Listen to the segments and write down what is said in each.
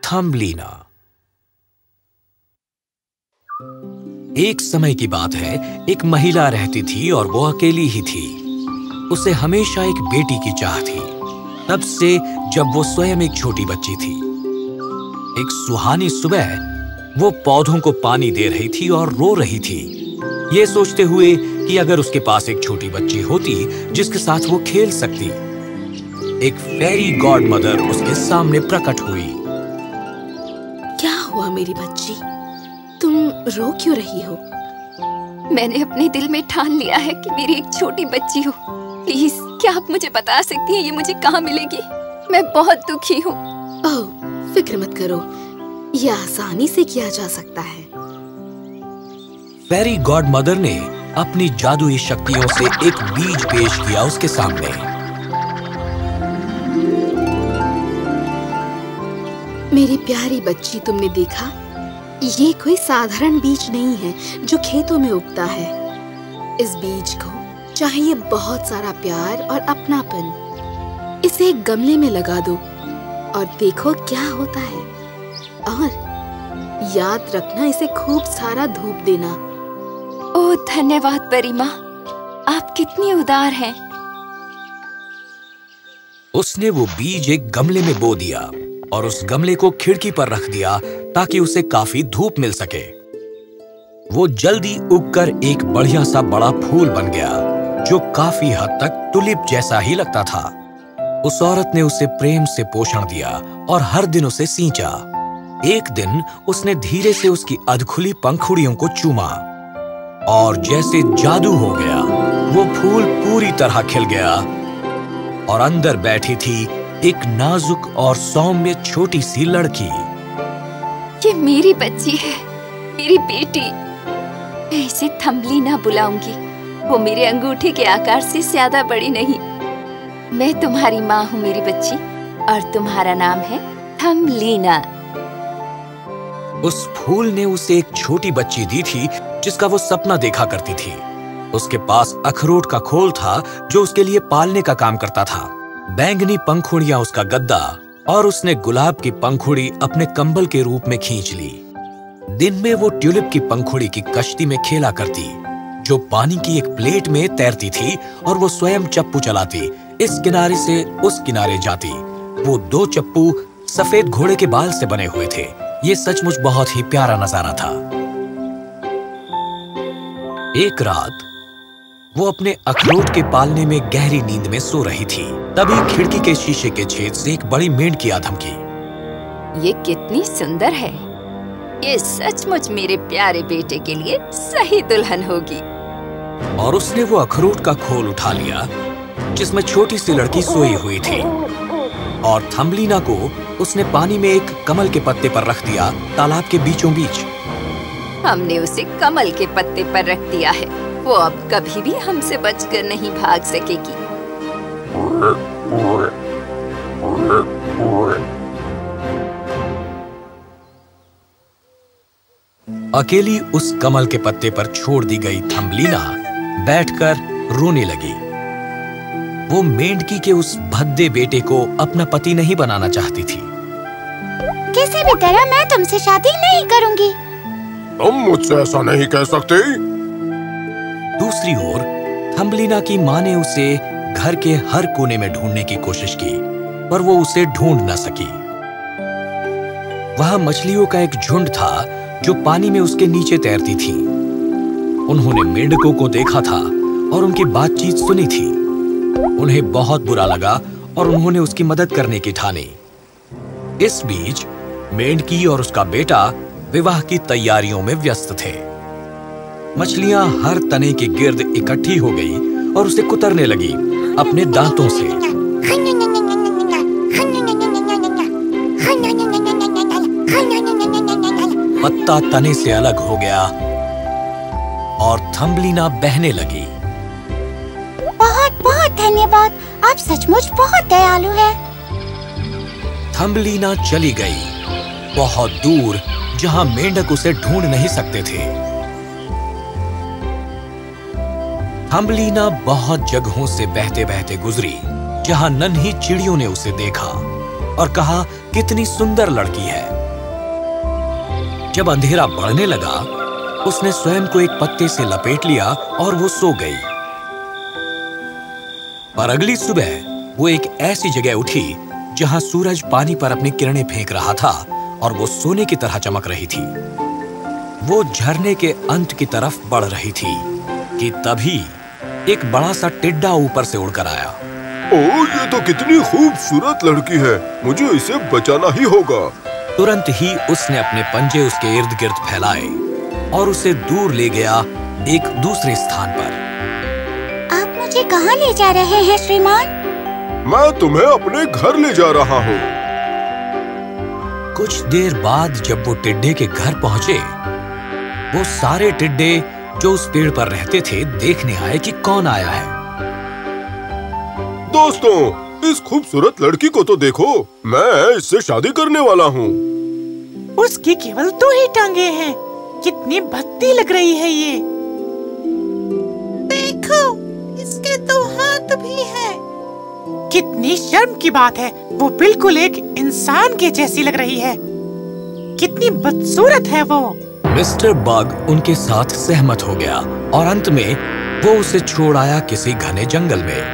Thumbelina. एक समय की बात है, एक महिला रहती थी और वो अकेली ही थी। उसे हमेशा एक बेटी की चाह थी, तब से जब वो स्वयं एक छोटी बच्ची थी। एक सुहानी सुबह वो पौधों को पानी दे रही थी और रो रही थी, ये सोचते हुए कि अगर उसके पास एक छोटी बच्ची होती जिसके साथ वो खेल सकती। एक फेरी गॉड मदर उसके सामने प्रकट हुई। क्या हुआ मेरी बच्ची? तुम रो क्यों रही हो? मैंने अपने दिल में ठान लिया है कि मेरी एक छोटी बच्ची हो। प्लीज, क्या आप मुझे बता सकती हैं ये मुझे कहाँ मिलेगी? मैं बहुत दुखी हूँ। ओह, फिक्र मत करो, ये आसानी से किया जा सकता है। फेरी गॉड मदर ने अपनी जादुई शक्तियों से एक बीज पेश किया उसके सामने। मेरी प्यारी बच्ची, तुमने देखा, ये कोई साधारण बीज नहीं है जो खेतों में उगता है। इस बीज को चाहिए बहुत सारा प्यार और अपनापन। इसे एक गमले में लगा दो और देखो क्या होता है। और याद रखना, इसे खूब सारा धूप देना। ओह धन्यवाद परी माँ, आप कितनी उदार हैं। उसने वो बीज एक गमले में बो दिया और उस गमले को खिड़की पर रख दिया ताकि उसे काफी धूप मिल सके। वो जल्दी उगकर एक बढ़िया सा बड़ा फूल बन गया जो काफी हद तक टुलिप जैसा ही लगता था। उस औरत ने उसे प्रेम से पोषण दिया और हर दिन उसे सींचा। एक दिन उसने धीरे से उसकी अधखुली पंखुड़ियों को चूमा और जैसे जादू हो गया, वो फूल पूरी तरह खिल गया और अंदर बैठी थी एक नाजुक और सौम्य छोटी सी लड़की। ये मेरी बच्ची है, मेरी बेटी। मैं इसे थम्बलीना बुलाऊंगी। वो मेरे अंगूठे के आकार से ज्यादा बड़ी नहीं। मैं तुम्हारी माँ हूँ मेरी बच्ची, और तुम्हारा नाम है थम्बलीना। उस फूल ने उसे एक छोटी बच्ची दी थी जिसका वो सपना देखा करती थी। उसके पास अखरोट का खोल था जो उसके लिए पालने का काम करता था, बैंगनी पंखुड़ियां उसका गद्दा, और उसने गुलाब की पंखुड़ी अपने कंबल के रूप में खींच ली। दिन में वो ट्यूलिप की पंखुड़ी की कश्ती में खेला करती जो पानी की एक प्लेट में तैरती थी, और वो स्वयं चप्पू चलाती, इस किनारे से उस किनारे जाती। वो 2 चप्पू सफेद घोड़े के बाल से बने हुए थे। ये सचमुच बहुत ही प्यारा नजारा था। एक रात वो अपने अखरोट के पालने में गहरी नींद में सो रही थी। तभी खिड़की के शीशे के छेद से एक बड़ी मेंढकी आ धमकी। ये कितनी सुंदर है। ये सचमुच मेरे प्यारे बेटे के लिए सही दुल्हन होगी। और उसने वो अखरोट का खोल उठा लिया जिसमें छोटी सी लड़की सोई हुई थी, और थम्बलीना को उसने पानी में एक कमल के पत्ते पर रख दिया, तालाब के बीचों बीच। हमने उसे कमल के पत्ते पर रख दिया है। वो अब कभी भी हमसे बचकर नहीं भाग सकेगी। अकेली उस कमल के पत्ते पर छोड़ दी गई थम्बलीना बैठकर रोने लगी। वो मेंढकी के उस भद्दे बेटे को अपना पति नहीं बनाना चाहती थी। किसी भी तरह मैं तुमसे शादी नहीं करूंगी। तुम मुझसे ऐसा नहीं कह सकती। दूसरी ओर थम्बलीना की माँ ने उसे घर के हर कोने में ढूंढने की कोशिश की, पर वो उसे ढूंढ न सकी। वहां मछलियों का एक झुंड था जो पानी में उसके नीचे तैरती थी। उन्होंने मेंढकों को देखा था और उनकी बातचीत सुनी थी। उन्हें बहुत बुरा लगा और उन्होंने उसकी मदद करने की ठानी। इस बीच मेंढकी और उसका बेटा विवाह की तैयारियों में व्यस्त थे। मछलियां हर तने के गिर्द इकट्ठी हो गई और उसे कुतरने लगी अपने दांतों से। पत्ता तने से अलग हो गया और थम्बलीना बहने लगी। बहुत बहुत धन्यवाद, आप सचमुच बहुत दयालु हैं। थम्बलीना चली गई, बहुत दूर, जहां मेंढक उसे ढूंढ नहीं सकते थे। थम्बलीना बहुत जगहों से बहते बहते गुजरी जहां नन्ही चिड़ियों ने उसे देखा और कहा, कितनी सुंदर लड़की है। जब अंधेरा बढ़ने लगा, उसने स्वयं को एक पत्ते से लपेट लिया और वो सो गई। पर अगली सुबह वो एक ऐसी जगह उठी जहां सूरज पानी पर अपनी किरणें फेंक रहा था और वो सोने की तरह चमक रही थी। वो झरने के अंत की तरफ बढ़ रही थी कि तभी एक बड़ा सा टिड्डा ऊपर से उड़कर आया। ओह, ये तो कितनी खूबसूरत लड़की है, मुझे इसे बचाना ही होगा। तुरंत ही उसने अपने पंजे उसके इर्द गिर्द फैलाए और उसे दूर ले गया एक दूसरे स्थान पर। आप मुझे कहाँ ले जा रहे हैं श्रीमान? मैं तुम्हें अपने घर ले जा रहा हूँ। कुछ देर बाद जब वो टिड्डे के घर पहुंचे, वो सारे टिड्डे जो उस पेड़ पर रहते थे देखने आए कि कौन आया है। दोस्तों, इस खूबसूरत लड़की को तो देखो, मैं इससे शादी करने वाला हूँ। उसकी केवल 2 ही टांगे हैं, कितनी भद्दी लग रही है ये। देखो, इसके 2 हाथ भी हैं। कितनी शर्म की बात है, वो बिल्कुल एक इंसान के जैसी लग रही है। कितनी बदसूरत है वो। मिस्टर बग उनके साथ सहमत हो गया और अंत में वो उसे छोड़ आया किसी घने जंगल में।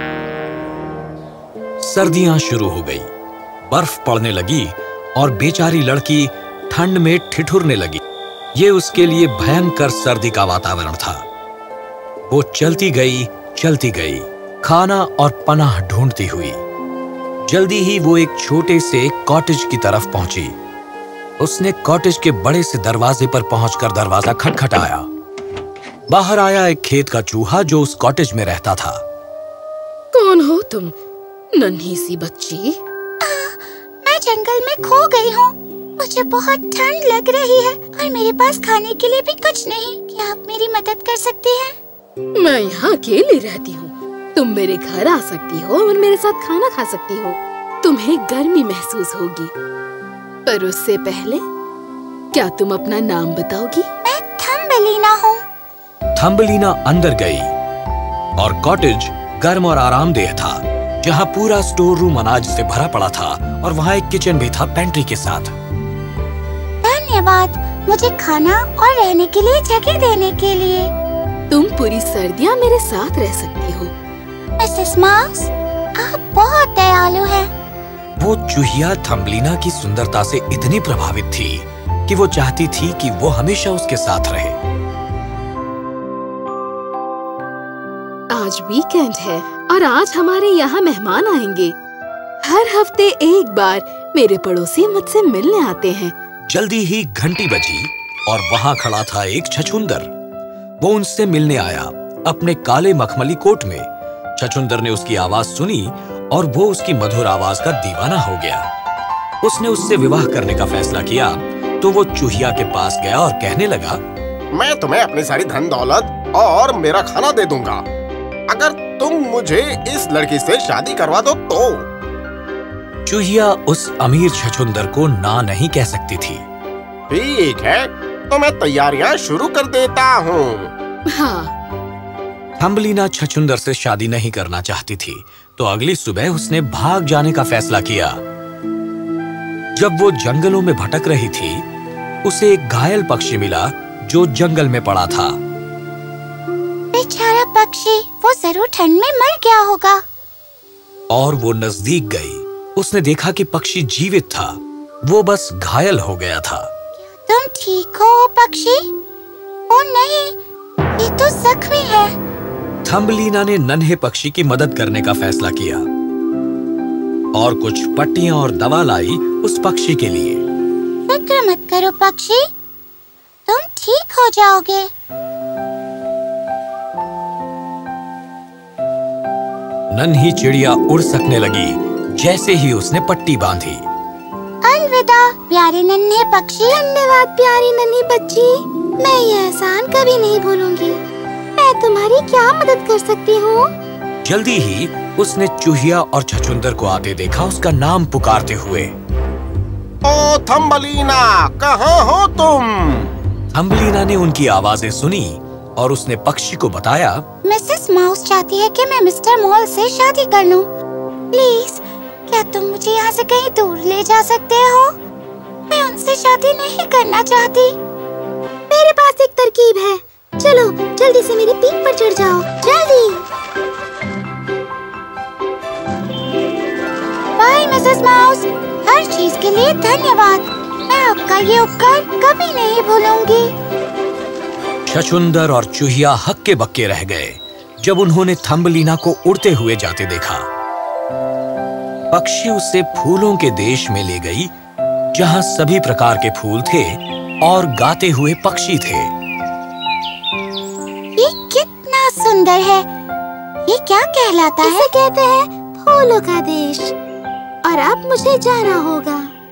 सर्दियां शुरू हो गई, बर्फ पड़ने लगी और बेचारी लड़की ठंड में ठिठुरने लगी। ये उसके लिए भयंकर सर्दी का वातावरण था। वो चलती गई, खाना और पनाह ढूंढती हुई। जल्दी ही वो एक छोटे से कॉटेज की तरफ पहुंची। उसने कॉटेज के बड़े से दरवाजे पर पहुंचकर दरवाजा खटखटाया। बाहर आया एक खेत का चूहा जो उस कॉटेज में रहता था। कौन हो तुम, नन्ही सी बच्ची? मैं जंगल में खो गई हूँ। मुझे बहुत ठंड लग रही है और मेरे पास खाने के लिए भी कुछ नहीं। क्या आप मेरी मदद कर सकते हैं? मैं यहाँ अकेली रहती हूँ। तुम मेरे घर आ सकती हो और मेरे साथ खाना खा सकती हो। तुम्हें गर्मी महसूस होगी, पर उससे पहले क्या तुम अपना नाम बताओगी? मैं थम्बलीना हूँ। थम्बलीना अंदर गई और कॉटेज गर्म और आरामदेह था, जहाँ पूरा स्टोर रूम अनाज से भरा पड़ा था और वहाँ एक किचन भी था पेंट्री के साथ। धन्यवाद मुझे खाना और रहने के लिए जगह देने के लिए। तुम पूरी सर्दियाँ मेरे साथ रह सकती हो। मिसेस माउस, आप बहुत दयालु हैं। वो चूहिया थम्बलीना की सुंदरता से इतनी प्रभावित थी कि वो चाहती थी कि वो हमेशा उसके साथ रहे। आज वीकेंड है और आज हमारे यहाँ मेहमान आएंगे। हर हफ्ते एक बार मेरे पड़ोसी मुझसे मिलने आते हैं। जल्दी ही घंटी बजी और वहाँ खड़ा था एक छछूंदर। वो उनसे मिलने आया अपने काले मखमली कोट में। छछूंदर ने उसकी आवाज सुनी और वो उसकी मधुर आवाज का दीवाना हो गया। उसने उससे विवाह करने का फैसला किया तो वो चूहिया के पास गया और कहने लगा, मैं तुम्हें अपनी सारी धन दौलत और मेरा खाना दे दूंगा अगर तुम मुझे इस लड़की से शादी करवा दो तो। चूहिया उस अमीर छछूंदर को ना नहीं कह सकती थी। ठीक है, तो मैं तैयारियां शुरू कर देता हूँ। हाँ। थम्बलीना छछूंदर से शादी नहीं करना चाहती थी, तो अगली सुबह उसने भाग जाने का फैसला किया। जब वो जंगलों में भटक रही थी, उसे एक घायल पक्षी मिला जो जंगल में पड़ा था। बेचारा पक्षी, वो जरूर ठंड में मर गया होगा। और वो नजदीक गई। उसने देखा कि पक्षी जीवित था, वो बस घायल हो गया था। तुम ठीक हो पक्षी? ओ नहीं, ये तो जख्मी है। थम्बलीना ने नन्हे पक्षी की मदद करने का फैसला किया और कुछ पट्टियां और दवा लाई उस पक्षी के लिए। फिक्र मत करो पक्षी, तुम ठीक हो जाओगे। नन्ही चिड़िया उड़ सकने लगी जैसे ही उसने पट्टी बांधी। अलविदा प्यारे नन्हे पक्षी। धन्यवाद प्यारी नन्ही बच्ची, मैं ये एहसान कभी नहीं भूलूंगी। मैं तुम्हारी क्या मदद कर सकती हूँ? जल्दी ही उसने चूहिया और छछूंदर को आते देखा, उसका नाम पुकारते हुए। ओ थम्बलीना, कहाँ हो तुम? थम्बलीना ने उनकी आवाजें सुनी और उसने पक्षी को बताया, मिसेस माउस चाहती है कि मैं मिस्टर मॉल से शादी कर लूं। प्लीज, क्या तुम मुझे यहाँ से कहीं दूर ले जा सकते हो? मैं उनसे शादी नहीं करना चाहती। मेरे पास एक तरकीब है। चलो जल्दी से मेरी पीठ पर चढ़ जाओ, जल्दी। बाय मिसेस माउस, हर चीज के लिए धन्यवाद। मैं आपका ये उपकार कभी नहीं भूलूंगी। छछूंदर और चूहिया हक्के बक्के रह गए जब उन्होंने थम्बलीना को उड़ते हुए जाते देखा। पक्षी उसे फूलों के देश में ले गई जहां सभी प्रकार के फूल थे और गाते हुए पक्षी थे। ये कितना सुंदर है। ये क्या कहलाता है? इसे कहते हैं फूलों का देश। और अब मुझे जाना होगा।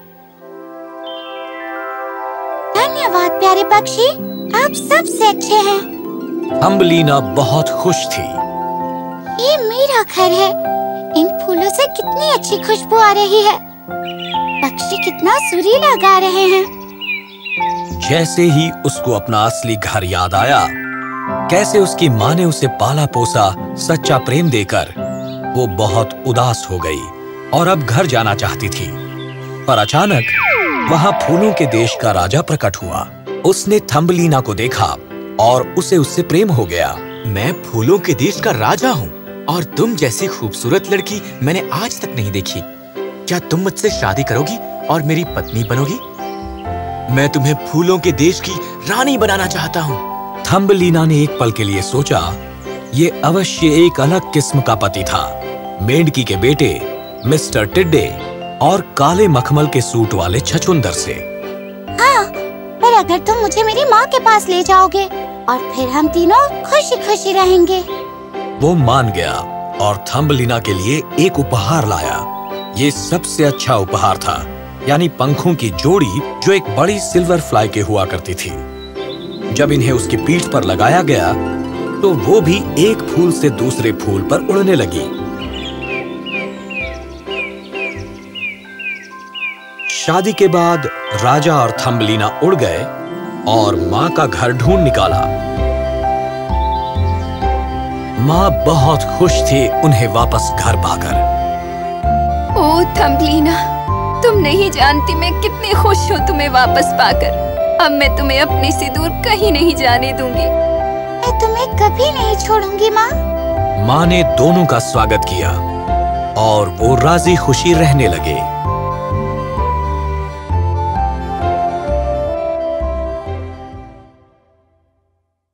धन्यवाद प्यारे पक्षी, आप सबसे अच्छे हैं। थम्बलीना बहुत खुश थी। ये मेरा घर है। इन फूलों से कितनी अच्छी खुशबू आ रही है। पक्षी कितना सुरीला गा रहे हैं। जैसे ही उसको अपना असली घर याद आया, कैसे उसकी माँ ने उसे पाला पोसा सच्चा प्रेम देकर, वो बहुत उदास हो गई और अब घर जाना चाहती थी। पर अचानक वहाँ फूलों के देश का राजा प्रकट हुआ। उसने थम्बलीना को देखा और उसे उससे प्रेम हो गया। मैं फूलों के देश का राजा हूँ और तुम जैसी खूबसूरत लड़की मैंने आज तक नहीं देखी। क्या तुम मुझसे शादी करोगी और मेरी पत्नी बनोगी? मैं तुम्हें फूलों के देश की रानी बनाना चाहता हूँ। थम्बलीना ने एक पल के लिए सोचा, ये अवश्य एक अलग किस्म का पति था। मेंढकी के बेटे मिस्टर टिड्डे और काले मखमल के सूट वाले छछूंदर से। हाँ, पर अगर तुम मुझे मेरी माँ के पास ले जाओगे और फिर हम तीनों खुशी खुशी रहेंगे। वो मान गया और थम्बलीना के लिए एक उपहार लाया। ये सबसे अच्छा उपहार था, यानी पंखों की जोड़ी जो एक बड़ी सिल्वर फ्लाई के हुआ करती थी। जब इन्हें उसकी पीठ पर लगाया गया तो वो भी एक फूल से दूसरे फूल पर उड़ने लगी। शादी के बाद राजा और थम्बलीना उड़ गए और माँ का घर ढूंढ निकाला। माँ बहुत खुश थी उन्हें वापस घर पाकर। ओ थम्बलीना, तुम नहीं जानती मैं कितनी खुश हूँ तुम्हें वापस पाकर। अब मैं तुम्हें अपने से दूर कहीं नहीं जाने दूंगी। मैं तुम्हें कभी नहीं छोड़ूंगी माँ। माँ ने दोनों का स्वागत किया और वो राजी खुशी रहने लगे।